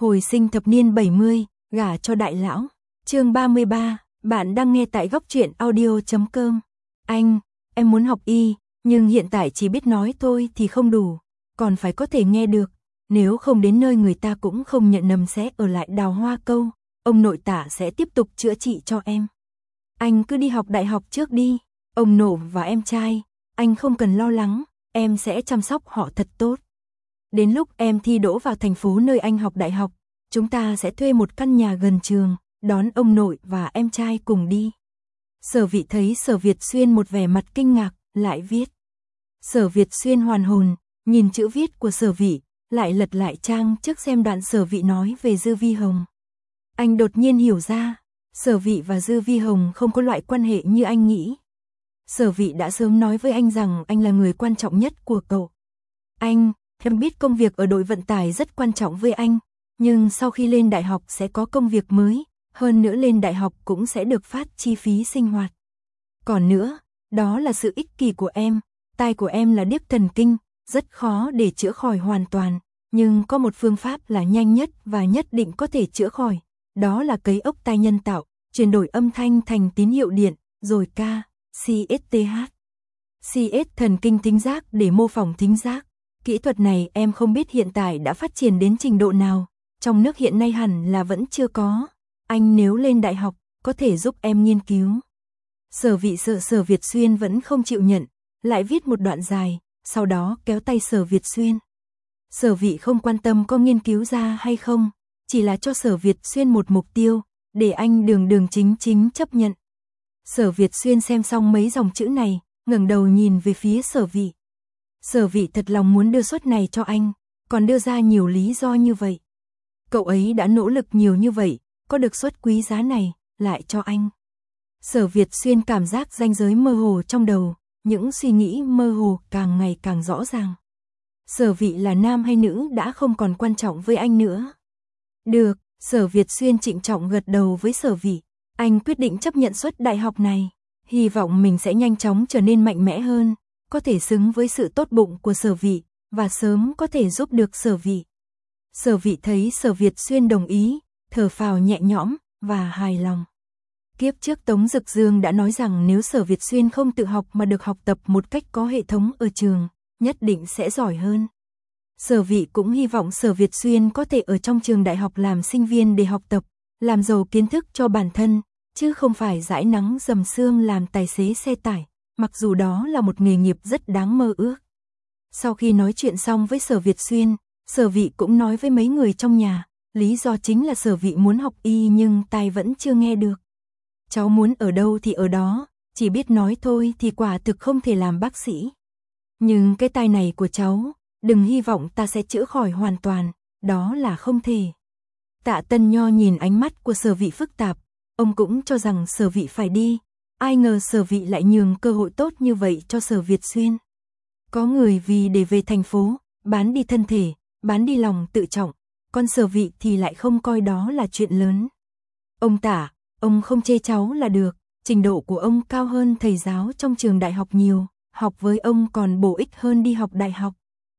Hồi sinh thập niên 70, gả cho đại lão. Chương 33, bạn đang nghe tại góc truyện audio.com. Anh, em muốn học y, nhưng hiện tại chỉ biết nói thôi thì không đủ, còn phải có thể nghe được. Nếu không đến nơi người ta cũng không nhận nầm sẽ ở lại Đào Hoa Câu, ông nội Tạ sẽ tiếp tục chữa trị cho em. Anh cứ đi học đại học trước đi, ông nội và em trai, anh không cần lo lắng, em sẽ chăm sóc họ thật tốt. Đến lúc em thi đỗ vào thành phố nơi anh học đại học, chúng ta sẽ thuê một căn nhà gần trường, đón ông nội và em trai cùng đi. Sở Vị thấy Sở Việt Xuyên một vẻ mặt kinh ngạc, lại viết. Sở Việt Xuyên hoàn hồn, nhìn chữ viết của Sở Vị, lại lật lại trang trước xem đoạn Sở Vị nói về Dư Vi Hồng. Anh đột nhiên hiểu ra, Sở Vị và Dư Vi Hồng không có loại quan hệ như anh nghĩ. Sở Vị đã sớm nói với anh rằng anh là người quan trọng nhất của cậu. Anh, em biết công việc ở đội vận tải rất quan trọng với anh, nhưng sau khi lên đại học sẽ có công việc mới, hơn nữa lên đại học cũng sẽ được phát chi phí sinh hoạt. Còn nữa, đó là sự ích kỷ của em, tai của em là điếc thần kinh, rất khó để chữa khỏi hoàn toàn, nhưng có một phương pháp là nhanh nhất và nhất định có thể chữa khỏi, đó là cấy ốc tai nhân tạo, chuyển đổi âm thanh thành tín hiệu điện, rồi CSTH. CS thần kinh thính giác để mô phỏng thính giác. Kỹ thuật này em không biết hiện tại đã phát triển đến trình độ nào, trong nước hiện nay hẳn là vẫn chưa có. Anh nếu lên đại học, có thể giúp em nghiên cứu. Sở Vị sợ Sở Việt Xuyên vẫn không chịu nhận, lại viết một đoạn dài, sau đó kéo tay Sở Việt Xuyên. Sở Vị không quan tâm có nghiên cứu ra hay không, chỉ là cho Sở Việt Xuyên một mục tiêu, để anh đường chính chấp nhận. Sở Việt Xuyên xem xong mấy dòng chữ này, ngẩng đầu nhìn về phía Sở Vị. Sở Vị thật lòng muốn đưa suất này cho anh, còn đưa ra nhiều lý do như vậy. Cậu ấy đã nỗ lực nhiều như vậy, có được suất quý giá này, lại cho anh. Sở Việt Xuyên cảm giác ranh giới mơ hồ trong đầu, những suy nghĩ mơ hồ càng ngày càng rõ ràng. Sở Vị là nam hay nữ đã không còn quan trọng với anh nữa. Được, Sở Việt Xuyên trịnh trọng gật đầu với Sở Vị. Anh quyết định chấp nhận suất đại học này, hy vọng mình sẽ nhanh chóng trở nên mạnh mẽ hơn, có thể xứng với sự tốt bụng của Sở Vị, và sớm có thể giúp được Sở Vị. Sở Vị thấy Sở Việt Xuyên đồng ý, thở phào nhẹ nhõm, và hài lòng. Kiếp trước Tống Dực Dương đã nói rằng nếu Sở Việt Xuyên không tự học mà được học tập một cách có hệ thống ở trường, nhất định sẽ giỏi hơn. Sở Vị cũng hy vọng Sở Việt Xuyên có thể ở trong trường đại học làm sinh viên để học tập, làm giàu kiến thức cho bản thân, chứ không phải dãi nắng dầm sương làm tài xế xe tải, mặc dù đó là một nghề nghiệp rất đáng mơ ước. Sau khi nói chuyện xong với Sở Việt Xuyên, Sở Vị cũng nói với mấy người trong nhà, lý do chính là Sở Vị muốn học y nhưng tai vẫn chưa nghe được. Cháu muốn ở đâu thì ở đó, chỉ biết nói thôi thì quả thực không thể làm bác sĩ. Nhưng cái tai này của cháu, đừng hy vọng ta sẽ chữa khỏi hoàn toàn, đó là không thể. Tạ Tân Nho nhìn ánh mắt của Sở Vị phức tạp, ông cũng cho rằng Sở Vị phải đi, ai ngờ Sở Vị lại nhường cơ hội tốt như vậy cho Sở Việt Xuyên. Có người vì để về thành phố, bán đi thân thể, bán đi lòng tự trọng, còn Sở Vị thì lại không coi đó là chuyện lớn. Ông Tạ, ông không chê cháu là được, trình độ của ông cao hơn thầy giáo trong trường đại học nhiều, học với ông còn bổ ích hơn đi học đại học.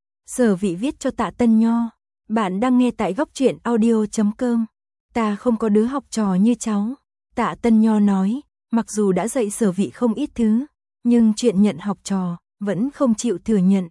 Sở Vị viết cho Tạ Tân Nho, bạn đang nghe tại góc truyện audio.com. Ta không có đứa học trò như cháu. Tạ Tân Nho nói, mặc dù đã dạy Sở Vị không ít thứ, nhưng chuyện nhận học trò, vẫn không chịu thừa nhận.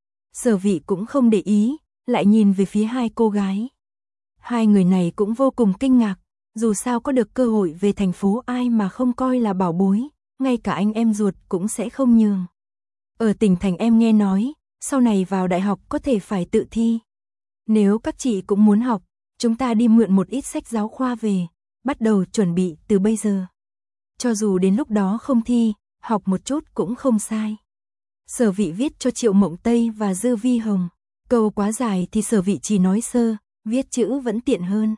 Sở Vị cũng không để ý, lại nhìn về phía hai cô gái. Hai người này cũng vô cùng kinh ngạc, dù sao có được cơ hội về thành phố ai mà không coi là bảo bối, ngay cả anh em ruột cũng sẽ không nhường. Ở tỉnh thành em nghe nói, sau này vào đại học có thể phải tự thi. Nếu các chị cũng muốn học, chúng ta đi mượn một ít sách giáo khoa về, bắt đầu chuẩn bị từ bây giờ. Cho dù đến lúc đó không thi, học một chút cũng không sai. Sở Vị viết cho Triệu Mộng Tây và Dư Vi Hồng. Câu quá dài thì Sở Vị chỉ nói sơ, viết chữ vẫn tiện hơn.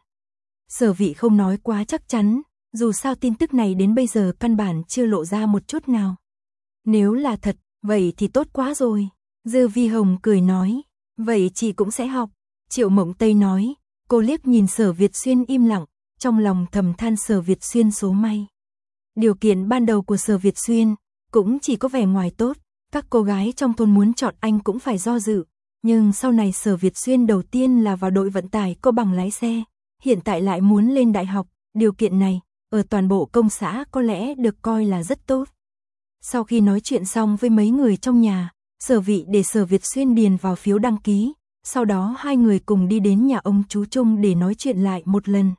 Sở Vị không nói quá chắc chắn, dù sao tin tức này đến bây giờ căn bản chưa lộ ra một chút nào. Nếu là thật, vậy thì tốt quá rồi. Dư Vi Hồng cười nói, vậy chị cũng sẽ học. Triệu Mộng Tây nói, cô liếc nhìn Sở Việt Xuyên im lặng, trong lòng thầm than Sở Việt Xuyên số may. Điều kiện ban đầu của Sở Việt Xuyên cũng chỉ có vẻ ngoài tốt, các cô gái trong thôn muốn chọn anh cũng phải do dự, nhưng sau này Sở Việt Xuyên đầu tiên là vào đội vận tải có bằng lái xe, hiện tại lại muốn lên đại học, điều kiện này, ở toàn bộ công xã có lẽ được coi là rất tốt. Sau khi nói chuyện xong với mấy người trong nhà, Sở Vị để Sở Việt Xuyên điền vào phiếu đăng ký, sau đó hai người cùng đi đến nhà ông chú Trung để nói chuyện lại một lần.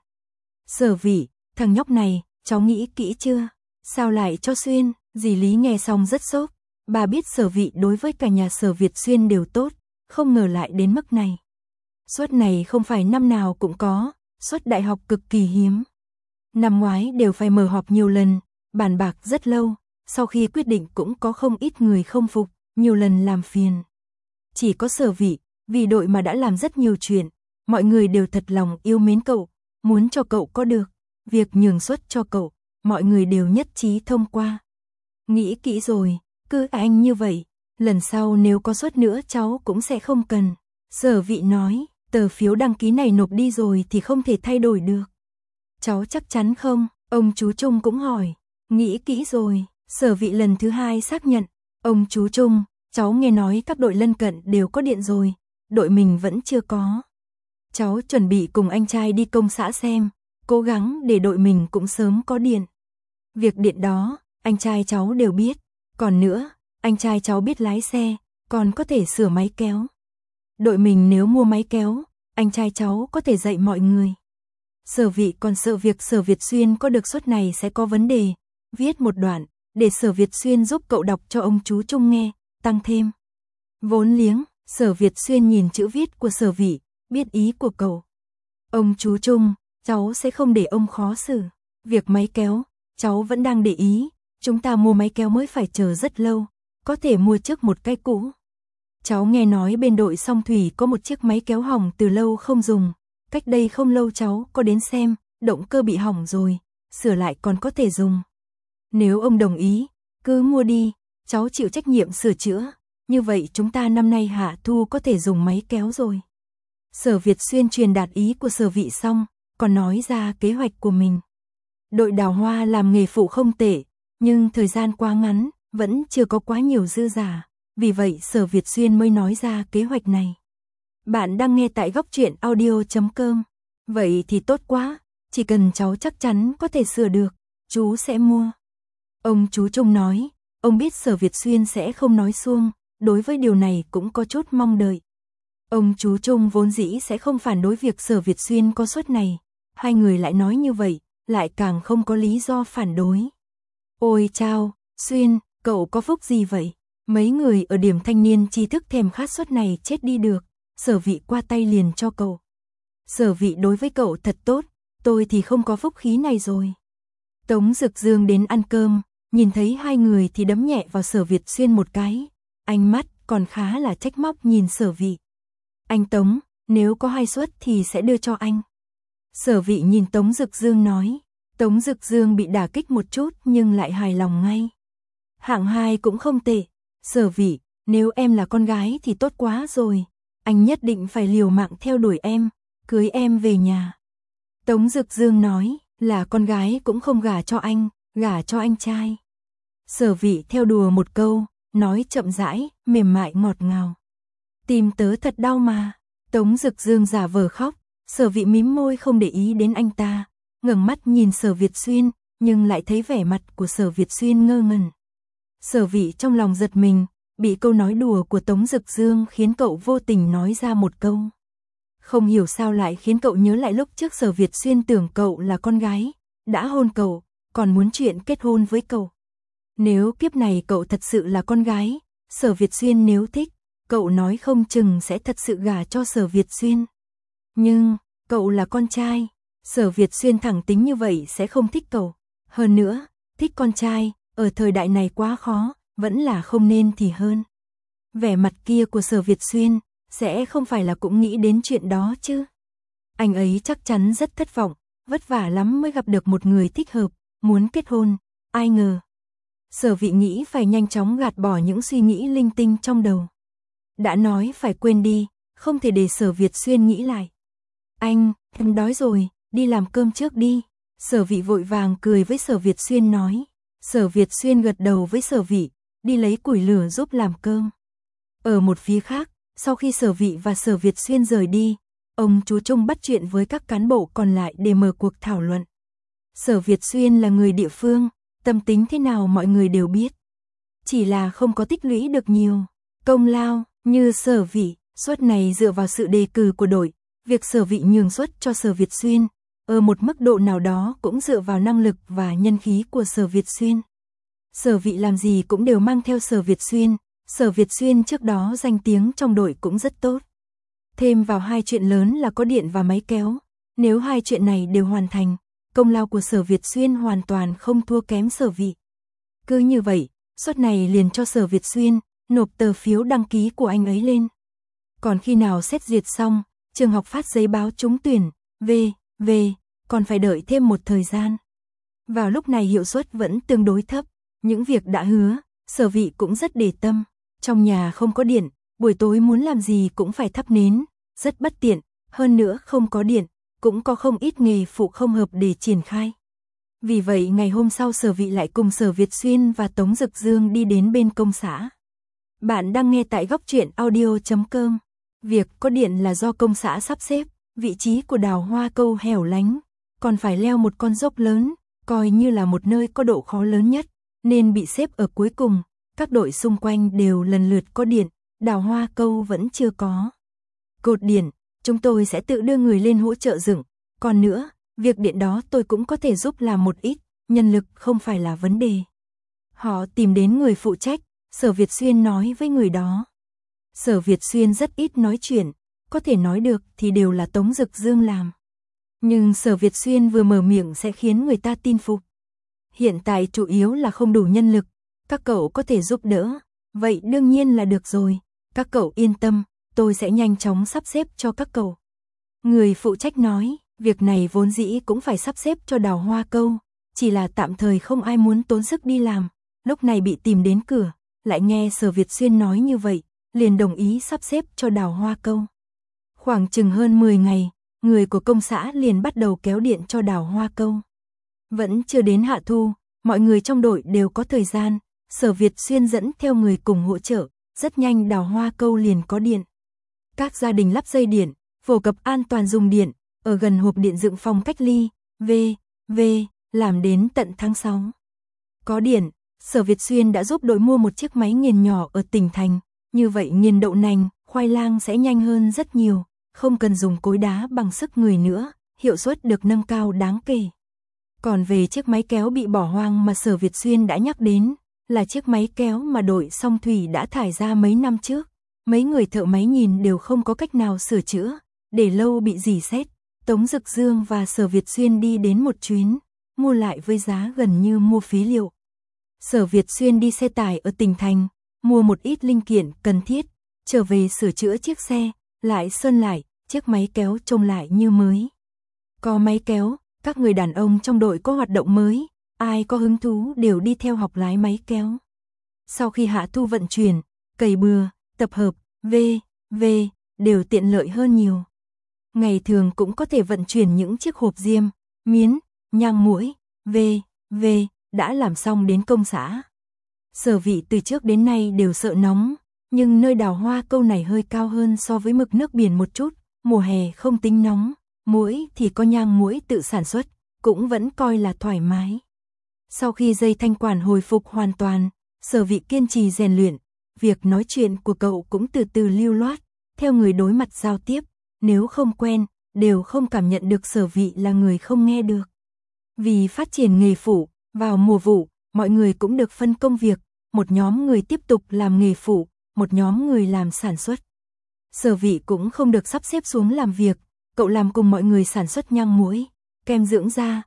Sở Vị, thằng nhóc này, cháu nghĩ kỹ chưa? Sao lại cho Xuyên? Dì Lý nghe xong rất sốc, bà biết Sở Vị đối với cả nhà Sở Việt Xuyên đều tốt, không ngờ lại đến mức này. Suất này không phải năm nào cũng có, suất đại học cực kỳ hiếm. Năm ngoái đều phải mở họp nhiều lần, bàn bạc rất lâu, sau khi quyết định cũng có không ít người không phục, nhiều lần làm phiền. Chỉ có Sở Vị, vì đội mà đã làm rất nhiều chuyện, mọi người đều thật lòng yêu mến cậu, muốn cho cậu có được, việc nhường suất cho cậu, mọi người đều nhất trí thông qua. Nghĩ kỹ rồi, cứ anh như vậy, lần sau nếu có suất nữa cháu cũng sẽ không cần. Sở Vị nói, tờ phiếu đăng ký này nộp đi rồi thì không thể thay đổi được. Cháu chắc chắn không? Ông chú Trung cũng hỏi. Nghĩ kỹ rồi, Sở Vị lần thứ hai xác nhận. Ông chú Trung, cháu nghe nói các đội lân cận đều có điện rồi, đội mình vẫn chưa có. Cháu chuẩn bị cùng anh trai đi công xã xem, cố gắng để đội mình cũng sớm có điện. Việc điện đó, anh trai cháu đều biết. Còn nữa, anh trai cháu biết lái xe, còn có thể sửa máy kéo. Đội mình nếu mua máy kéo, anh trai cháu có thể dạy mọi người. Sở Vị còn sợ việc Sở Việt Xuyên có được suất này sẽ có vấn đề, viết một đoạn, để Sở Việt Xuyên giúp cậu đọc cho ông chú Trung nghe, tăng thêm vốn liếng. Sở Việt Xuyên nhìn chữ viết của Sở Vị, biết ý của cậu. Ông chú Trung, cháu sẽ không để ông khó xử. Việc máy kéo, cháu vẫn đang để ý, chúng ta mua máy kéo mới phải chờ rất lâu, có thể mua trước một cái cũ. Cháu nghe nói bên đội song thủy có một chiếc máy kéo hỏng từ lâu không dùng, cách đây không lâu cháu có đến xem, động cơ bị hỏng rồi, sửa lại còn có thể dùng. Nếu ông đồng ý, cứ mua đi, cháu chịu trách nhiệm sửa chữa, như vậy chúng ta năm nay hạ thu có thể dùng máy kéo rồi. Sở Việt Xuyên truyền đạt ý của Sở Vị xong, còn nói ra kế hoạch của mình. Đội đào hoa làm nghề phụ không tệ, nhưng thời gian quá ngắn, vẫn chưa có quá nhiều dư giả, vì vậy Sở Việt Xuyên mới nói ra kế hoạch này. Bạn đang nghe tại góc truyện audio.com. Vậy thì tốt quá, chỉ cần cháu chắc chắn có thể sửa được, chú sẽ mua. Ông chú Trung nói, ông biết Sở Việt Xuyên sẽ không nói suông, đối với điều này cũng có chút mong đợi. Ông chú Trung vốn dĩ sẽ không phản đối việc Sở Việt Xuyên có suất này, hai người lại nói như vậy, lại càng không có lý do phản đối. Ôi chao, Xuyên, cậu có phúc gì vậy? Mấy người ở điểm thanh niên tri thức thèm khát suất này chết đi được, Sở Vị qua tay liền cho cậu. Sở Vị đối với cậu thật tốt, tôi thì không có phúc khí này rồi. Tống Dực Dương đến ăn cơm, nhìn thấy hai người thì đấm nhẹ vào Sở Việt Xuyên một cái, ánh mắt còn khá là trách móc nhìn Sở Vị. Anh Tống, nếu có 2 suất thì sẽ đưa cho anh. Sở Vị nhìn Tống Dực Dương nói, Tống Dực Dương bị đả kích một chút nhưng lại hài lòng ngay. Hạng 2 cũng không tệ, Sở Vị, nếu em là con gái thì tốt quá rồi, anh nhất định phải liều mạng theo đuổi em, cưới em về nhà. Tống Dực Dương nói, là con gái cũng không gả cho anh, gả cho anh trai. Sở Vị theo đùa một câu, nói chậm rãi, mềm mại ngọt ngào. Tim tớ thật đau mà. Tống Dực Dương giả vờ khóc, Sở Vị mím môi không để ý đến anh ta, ngẩng mắt nhìn Sở Việt Xuyên, nhưng lại thấy vẻ mặt của Sở Việt Xuyên ngơ ngẩn. Sở Vị trong lòng giật mình, bị câu nói đùa của Tống Dực Dương khiến cậu vô tình nói ra một câu. Không hiểu sao lại khiến cậu nhớ lại lúc trước Sở Việt Xuyên tưởng cậu là con gái, đã hôn cậu, còn muốn chuyện kết hôn với cậu. Nếu kiếp này cậu thật sự là con gái, Sở Việt Xuyên nếu thích, cậu nói không chừng sẽ thật sự gả cho Sở Việt Xuyên. Nhưng, cậu là con trai, Sở Việt Xuyên thẳng tính như vậy sẽ không thích cậu. Hơn nữa, thích con trai, ở thời đại này quá khó, vẫn là không nên thì hơn. Vẻ mặt kia của Sở Việt Xuyên, sẽ không phải là cũng nghĩ đến chuyện đó chứ. Anh ấy chắc chắn rất thất vọng, vất vả lắm mới gặp được một người thích hợp, muốn kết hôn, ai ngờ. Sở Vị nghĩ phải nhanh chóng gạt bỏ những suy nghĩ linh tinh trong đầu. Đã nói phải quên đi, không thể để Sở Việt Xuyên nghĩ lại. Anh, em đói rồi, đi làm cơm trước đi. Sở Vị vội vàng cười với Sở Việt Xuyên nói. Sở Việt Xuyên gật đầu với Sở Vị, đi lấy củi lửa giúp làm cơm. Ở một phía khác, Sau khi Sở Vị và Sở Việt Xuyên rời đi, ông chú Trung bắt chuyện với các cán bộ còn lại để mở cuộc thảo luận. Sở Việt Xuyên là người địa phương, tâm tính thế nào mọi người đều biết. Chỉ là không có tích lũy được nhiều công lao như Sở Vị, suất này dựa vào sự đề cử của đội, việc Sở Vị nhường suất cho Sở Việt Xuyên, ở một mức độ nào đó cũng dựa vào năng lực và nhân khí của Sở Việt Xuyên. Sở Vị làm gì cũng đều mang theo Sở Việt Xuyên, Sở Việt Xuyên trước đó danh tiếng trong đội cũng rất tốt. Thêm vào hai chuyện lớn là có điện và máy kéo, nếu hai chuyện này đều hoàn thành, công lao của Sở Việt Xuyên hoàn toàn không thua kém Sở Vị. Cứ như vậy, suất này liền cho Sở Việt Xuyên, nộp tờ phiếu đăng ký của anh ấy lên. Còn khi nào xét duyệt xong, trường học phát giấy báo trúng tuyển, còn phải đợi thêm một thời gian. Vào lúc này hiệu suất vẫn tương đối thấp, những việc đã hứa, Sở Vị cũng rất để tâm. Trong nhà không có điện, buổi tối muốn làm gì cũng phải thắp nến, rất bất tiện, hơn nữa không có điện, cũng có không ít nghề phụ không hợp để triển khai. Vì vậy ngày hôm sau Sở Vị lại cùng Sở Việt Xuyên và Tống Dực Dương đi đến bên công xã. Bạn đang nghe tại góc truyện audio.com. Việc có điện là do công xã sắp xếp, vị trí của đào hoa câu hẻo lánh, còn phải leo một con dốc lớn, coi như là một nơi có độ khó lớn nhất, nên bị xếp ở cuối cùng. Các đội xung quanh đều lần lượt có điện, đào hoa câu vẫn chưa có. Cột điện, chúng tôi sẽ tự đưa người lên hỗ trợ dựng, còn nữa, việc điện đó tôi cũng có thể giúp làm một ít, nhân lực không phải là vấn đề. Họ tìm đến người phụ trách, Sở Việt Xuyên nói với người đó. Sở Việt Xuyên rất ít nói chuyện, có thể nói được thì đều là Tống Dực Dương làm. Nhưng Sở Việt Xuyên vừa mở miệng sẽ khiến người ta tin phục. Hiện tại chủ yếu là không đủ nhân lực, các cậu có thể giúp đỡ, vậy đương nhiên là được rồi, các cậu yên tâm, tôi sẽ nhanh chóng sắp xếp cho các cậu. Người phụ trách nói, việc này vốn dĩ cũng phải sắp xếp cho đào hoa câu, chỉ là tạm thời không ai muốn tốn sức đi làm, lúc này bị tìm đến cửa, lại nghe Sở Việt Xuyên nói như vậy, liền đồng ý sắp xếp cho đào hoa câu. Khoảng chừng hơn 10 ngày, người của công xã liền bắt đầu kéo điện cho đào hoa câu. Vẫn chưa đến hạ thu, mọi người trong đội đều có thời gian, Sở Việt Xuyên dẫn theo người cùng hỗ trợ, rất nhanh đào hoa câu liền có điện. Các gia đình lắp dây điện, phổ cập an toàn dùng điện, ở gần hộp điện dựng phòng cách ly, làm đến tận tháng 6. Có điện, Sở Việt Xuyên đã giúp đội mua một chiếc máy nghiền nhỏ ở tỉnh thành, như vậy nghiền đậu nành, khoai lang sẽ nhanh hơn rất nhiều, không cần dùng cối đá bằng sức người nữa, hiệu suất được nâng cao đáng kể. Còn về chiếc máy kéo bị bỏ hoang mà Sở Việt Xuyên đã nhắc đến, là chiếc máy kéo mà đội Song Thủy đã thải ra mấy năm trước. Mấy người thợ máy nhìn đều không có cách nào sửa chữa, để lâu bị rỉ sét. Tống Dực Dương và Sở Việt Xuyên đi đến một chuyến, mua lại với giá gần như mua phí liệu. Sở Việt Xuyên đi xe tải ở tỉnh thành, mua một ít linh kiện cần thiết, trở về sửa chữa chiếc xe, lại sơn lại, chiếc máy kéo trông lại như mới. Có máy kéo, các người đàn ông trong đội có hoạt động mới, ai có hứng thú đều đi theo học lái máy kéo. Sau khi hạ thu vận chuyển, cày bừa, tập hợp, đều tiện lợi hơn nhiều. Ngày thường cũng có thể vận chuyển những chiếc hộp diêm, miến, nhang muỗi, đã làm xong đến công xã. Sở Vị từ trước đến nay đều sợ nóng, nhưng nơi đào hoa câu này hơi cao hơn so với mực nước biển một chút, mùa hè không tính nóng, muỗi thì có nhang muỗi tự sản xuất, cũng vẫn coi là thoải mái. Sau khi dây thanh quản hồi phục hoàn toàn, Sở Vị kiên trì rèn luyện, việc nói chuyện của cậu cũng từ từ lưu loát, theo người đối mặt giao tiếp, nếu không quen, đều không cảm nhận được Sở Vị là người không nghe được. Vì phát triển nghề phụ, vào mùa vụ, mọi người cũng được phân công việc, một nhóm người tiếp tục làm nghề phụ, một nhóm người làm sản xuất. Sở Vị cũng không được sắp xếp xuống làm việc, cậu làm cùng mọi người sản xuất nhang muỗi, kem dưỡng da,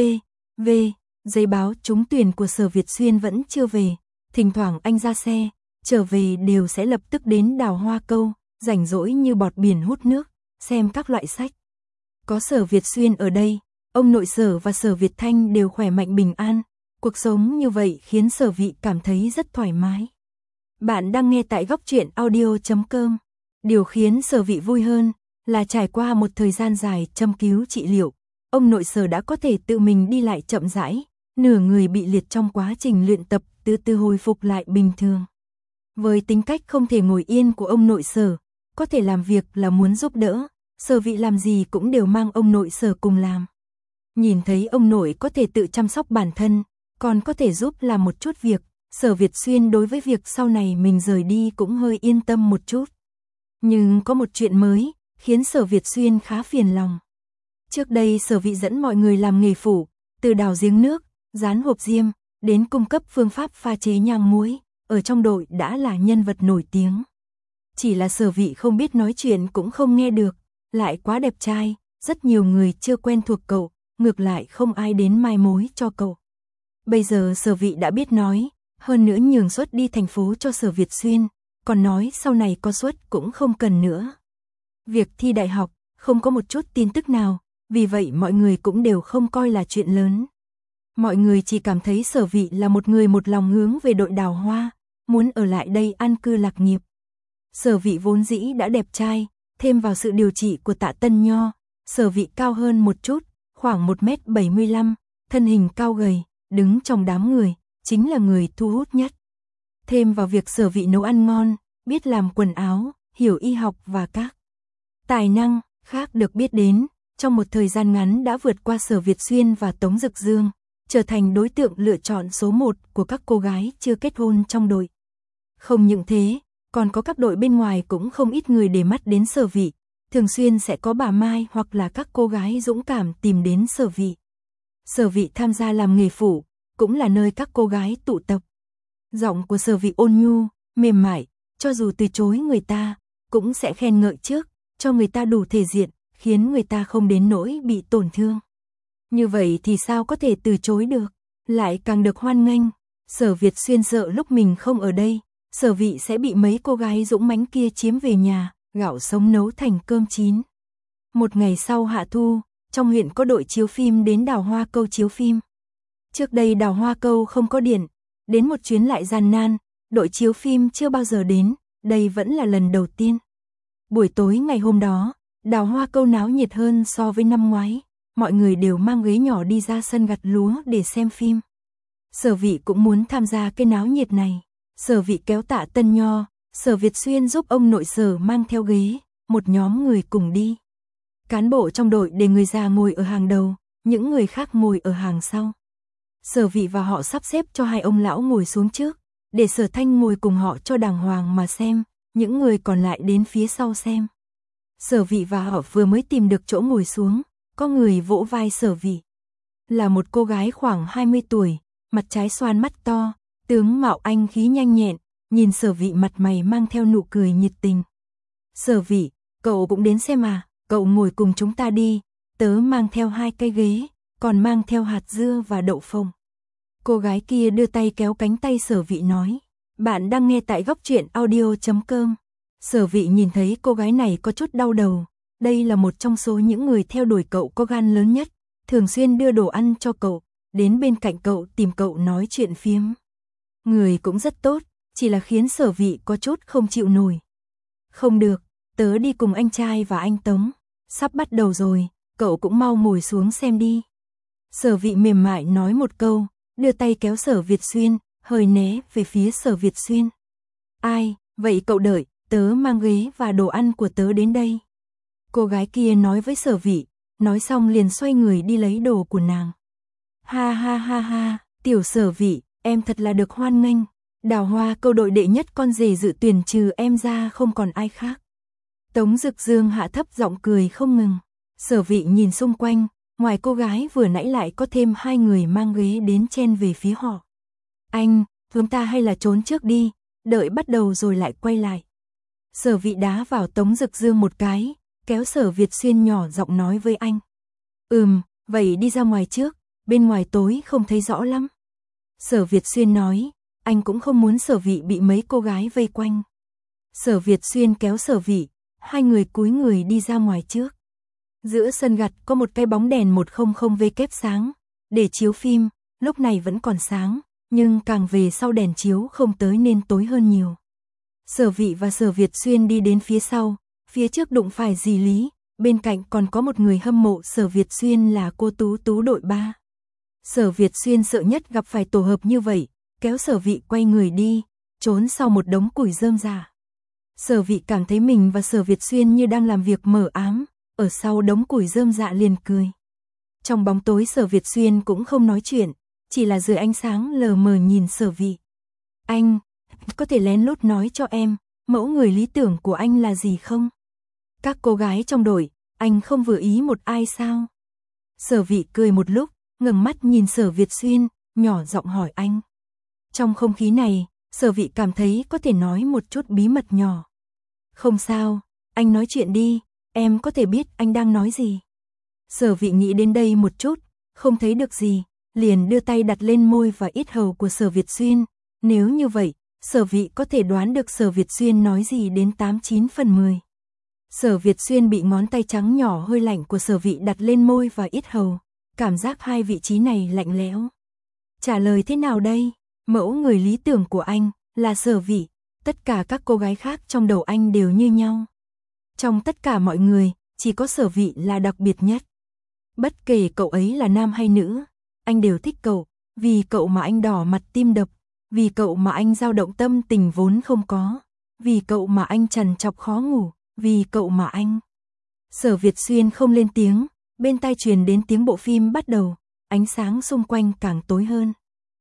giấy báo trúng tuyển của Sở Việt Xuyên vẫn chưa về, thỉnh thoảng anh ra xe, trở về đều sẽ lập tức đến đào hoa câu, rảnh rỗi như bọt biển hút nước, xem các loại sách. Có Sở Việt Xuyên ở đây, ông nội Sở và Sở Việt Thanh đều khỏe mạnh bình an, cuộc sống như vậy khiến Sở Vị cảm thấy rất thoải mái. Bạn đang nghe tại góc truyện audio.com. Điều khiến Sở Vị vui hơn là trải qua một thời gian dài châm cứu trị liệu, ông nội Sở đã có thể tự mình đi lại chậm rãi, nửa người bị liệt trong quá trình luyện tập từ từ hồi phục lại bình thường. Với tính cách không thể ngồi yên của ông nội Sở, có thể làm việc là muốn giúp đỡ, Sở Vị làm gì cũng đều mang ông nội Sở cùng làm. Nhìn thấy ông nội có thể tự chăm sóc bản thân, còn có thể giúp làm một chút việc, Sở Việt Xuyên đối với việc sau này mình rời đi cũng hơi yên tâm một chút. Nhưng có một chuyện mới, khiến Sở Việt Xuyên khá phiền lòng. Trước đây Sở Vị dẫn mọi người làm nghề phủ, từ đào giếng nước, dán hộp diêm, đến cung cấp phương pháp pha chế nhang muối, ở trong đội đã là nhân vật nổi tiếng. Chỉ là Sở Vị không biết nói chuyện cũng không nghe được, lại quá đẹp trai, rất nhiều người chưa quen thuộc cậu, ngược lại không ai đến mai mối cho cậu. Bây giờ Sở Vị đã biết nói, hơn nữa nhường suất đi thành phố cho Sở Việt Xuyên, còn nói sau này có suất cũng không cần nữa. Việc thi đại học, không có một chút tin tức nào, vì vậy mọi người cũng đều không coi là chuyện lớn. Mọi người chỉ cảm thấy Sở Vị là một người một lòng hướng về đội Đào Hoa, muốn ở lại đây an cư lạc nghiệp. Sở Vị vốn dĩ đã đẹp trai, thêm vào sự điều trị của Tạ Tân Nho, Sở Vị cao hơn một chút, khoảng 1m75, thân hình cao gầy, đứng trong đám người, chính là người thu hút nhất. Thêm vào việc Sở Vị nấu ăn ngon, biết làm quần áo, hiểu y học và các tài năng khác được biết đến, trong một thời gian ngắn đã vượt qua Sở Việt Xuyên và Tống Dực Dương, trở thành đối tượng lựa chọn số 1 của các cô gái chưa kết hôn trong đội. Không những thế, còn có các đội bên ngoài cũng không ít người để mắt đến Sở Vị, thường xuyên sẽ có bà Mai hoặc là các cô gái dũng cảm tìm đến Sở Vị. Sở Vị tham gia làm nghề phủ, cũng là nơi các cô gái tụ tập. Giọng của Sở Vị ôn nhu, mềm mại, cho dù từ chối người ta, cũng sẽ khen ngợi trước, cho người ta đủ thể diện, khiến người ta không đến nỗi bị tổn thương. Như vậy thì sao có thể từ chối được, lại càng được hoan nghênh. Sở Việt Xuyên sợ lúc mình không ở đây, Sở Vị sẽ bị mấy cô gái dũng mãnh kia chiếm về nhà, gạo sống nấu thành cơm chín. Một ngày sau hạ thu, trong huyện có đội chiếu phim đến Đào Hoa Câu chiếu phim. Trước đây Đào Hoa Câu không có điện, đến một chuyến lại gian nan, đội chiếu phim chưa bao giờ đến, đây vẫn là lần đầu tiên. Buổi tối ngày hôm đó, Đào Hoa Câu náo nhiệt hơn so với năm ngoái, mọi người đều mang ghế nhỏ đi ra sân gặt lúa để xem phim. Sở Vị cũng muốn tham gia cái náo nhiệt này. Sở Vị kéo Tạ Tân Nho, Sở Việt Xuyên giúp ông nội Sở mang theo ghế, một nhóm người cùng đi. Cán bộ trong đội để người già ngồi ở hàng đầu, những người khác ngồi ở hàng sau. Sở Vị và họ sắp xếp cho hai ông lão ngồi xuống trước, để Sở Thanh ngồi cùng họ cho đàng hoàng mà xem, những người còn lại đến phía sau xem. Sở Vị và họ vừa mới tìm được chỗ ngồi xuống, có người vỗ vai Sở Vị. Là một cô gái khoảng 20 tuổi, mặt trái xoan mắt to, tướng mạo anh khí nhanh nhẹn, nhìn Sở Vị mặt mày mang theo nụ cười nhiệt tình. Sở Vị, cậu cũng đến xem à, cậu ngồi cùng chúng ta đi, tớ mang theo 2 cái ghế, còn mang theo hạt dưa và đậu phộng. Cô gái kia đưa tay kéo cánh tay Sở Vị nói, bạn đang nghe tại góc truyện audio.com. Sở Vị nhìn thấy cô gái này có chút đau đầu, đây là một trong số những người theo đuổi cậu có gan lớn nhất, thường xuyên đưa đồ ăn cho cậu, đến bên cạnh cậu tìm cậu nói chuyện phiếm. Người cũng rất tốt, chỉ là khiến Sở Vị có chút không chịu nổi. Không được, tớ đi cùng anh trai và anh Tống, sắp bắt đầu rồi, cậu cũng mau ngồi xuống xem đi. Sở Vị mềm mại nói một câu, đưa tay kéo Sở Việt Xuyên, hơi né về phía Sở Việt Xuyên. Ai, vậy cậu đợi, tớ mang ghế và đồ ăn của tớ đến đây. Cô gái kia nói với Sở Vị, nói xong liền xoay người đi lấy đồ của nàng. Ha ha ha ha, tiểu Sở Vị, em thật là được hoan nghênh. Đào Hoa Câu đội đệ nhất con rể dự tuyển trừ em ra không còn ai khác. Tống Dực Dương hạ thấp giọng cười không ngừng. Sở Vị nhìn xung quanh, ngoài cô gái vừa nãy lại có thêm 2 người mang ghế đến chen về phía họ. Anh, chúng ta hay là trốn trước đi, đợi bắt đầu rồi lại quay lại. Sở Vị đá vào Tống Dực Dương một cái, kéo Sở Việt Xuyên nhỏ giọng nói với anh. Vậy đi ra ngoài trước, bên ngoài tối không thấy rõ lắm. Sở Việt Xuyên nói, anh cũng không muốn Sở Vị bị mấy cô gái vây quanh. Sở Việt Xuyên kéo Sở Vị, 2 người cúi người đi ra ngoài trước. Giữa sân gặt có một cái bóng đèn 100W sáng, để chiếu phim, lúc này vẫn còn sáng, nhưng càng về sau đèn chiếu không tới nên tối hơn nhiều. Sở Vị và Sở Việt Xuyên đi đến phía sau, phía trước đụng phải dì Lý, bên cạnh còn có một người hâm mộ Sở Việt Xuyên là cô Tú Tú đội 3. Sở Việt Xuyên sợ nhất gặp phải tổ hợp như vậy, kéo Sở Vị quay người đi, trốn sau một đống củi rơm rả. Sở Vị cảm thấy mình và Sở Việt Xuyên như đang làm việc mờ ám, ở sau đống củi rơm rạ liền cười. Trong bóng tối Sở Việt Xuyên cũng không nói chuyện, chỉ là dưới ánh sáng lờ mờ nhìn Sở Vị. Anh, có thể lén lút nói cho em, mẫu người lý tưởng của anh là gì không? Các cô gái trong đội, anh không vừa ý một ai sao? Sở Vị cười một lúc, ngẩng mắt nhìn Sở Việt Xuyên, nhỏ giọng hỏi anh. Trong không khí này, Sở Vị cảm thấy có thể nói một chút bí mật nhỏ. Không sao, anh nói chuyện đi, em có thể biết anh đang nói gì. Sở Vị nghĩ đến đây một chút, không thấy được gì, liền đưa tay đặt lên môi và yết hầu của Sở Việt Xuyên. Nếu như vậy, Sở Vị có thể đoán được Sở Việt Xuyên nói gì đến 89 phần 10. Sở Việt Xuyên bị ngón tay trắng nhỏ hơi lạnh của Sở Vị đặt lên môi và yết hầu, cảm giác hai vị trí này lạnh lẽo. Trả lời thế nào đây? Mẫu người lý tưởng của anh là Sở Vị, tất cả các cô gái khác trong đầu anh đều như nhau. Trong tất cả mọi người, chỉ có Sở Vị là đặc biệt nhất. Bất kể cậu ấy là nam hay nữ, anh đều thích cậu, vì cậu mà anh đỏ mặt tim đập, vì cậu mà anh dao động tâm tình vốn không có, vì cậu mà anh trằn trọc khó ngủ, vì cậu mà anh. Sở Việt Xuyên không lên tiếng, bên tai truyền đến tiếng bộ phim bắt đầu, ánh sáng xung quanh càng tối hơn.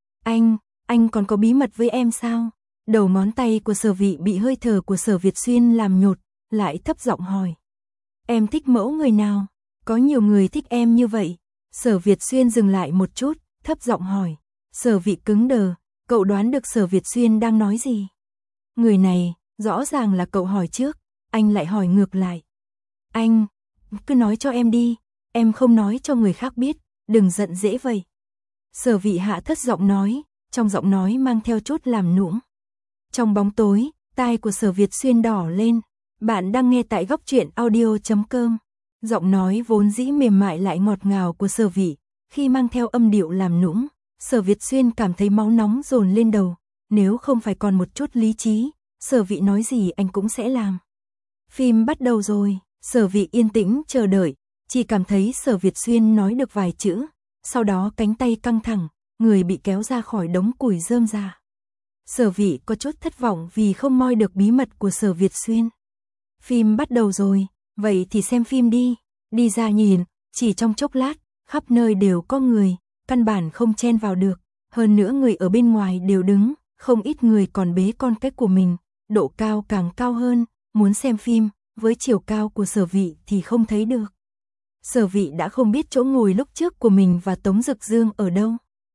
Anh còn có bí mật với em sao? Đầu ngón tay của Sở Vị bị hơi thở của Sở Việt Xuyên làm nhột, lại thấp giọng hỏi. Em thích mẫu người nào? Có nhiều người thích em như vậy. Sở Việt Xuyên dừng lại một chút, thấp giọng hỏi. Sở Vị cứng đờ, cậu đoán được Sở Việt Xuyên đang nói gì? Người này, rõ ràng là cậu hỏi trước, anh lại hỏi ngược lại. Anh, cứ nói cho em đi, em không nói cho người khác biết, đừng giận dễ vậy. Sở Vị hạ thấp giọng nói, trong giọng nói mang theo chút làm nũng. Trong bóng tối, tai của Sở Việt Xuyên đỏ lên. Bạn đang nghe tại góc truyện audio.com. Giọng nói vốn dĩ mềm mại lại ngọt ngào của Sở Vị, khi mang theo âm điệu làm nũng, Sở Việt Xuyên cảm thấy máu nóng dồn lên đầu. Nếu không phải còn một chút lý trí, Sở Vị nói gì anh cũng sẽ làm. Phim bắt đầu rồi, Sở Vị yên tĩnh chờ đợi, chỉ cảm thấy Sở Việt Xuyên nói được vài chữ, sau đó cánh tay căng thẳng, người bị kéo ra khỏi đống củi rơm rạ. Sở Vị có chút thất vọng vì không moi được bí mật của Sở Việt Xuyên. Phim bắt đầu rồi, vậy thì xem phim đi. Đi ra nhìn, chỉ trong chốc lát, khắp nơi đều có người, căn bản không chen vào được. Hơn nữa người ở bên ngoài đều đứng, không ít người còn bế con cái của mình, độ cao càng cao hơn. Muốn xem phim, với chiều cao của Sở Vị thì không thấy được. Sở Vị đã không biết chỗ ngồi lúc trước của mình và Tống Dực Dương ở đâu.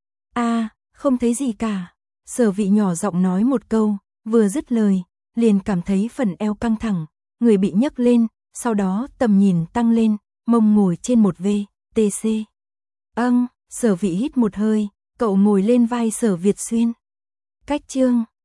Không thấy gì cả. Sở Vị nhỏ giọng nói một câu, vừa dứt lời, liền cảm thấy phần eo căng thẳng, người bị nhấc lên, sau đó tầm nhìn tăng lên, mông ngồi trên một VTC. Sở Vị hít một hơi, cậu ngồi lên vai Sở Việt Xuyên. Cách chương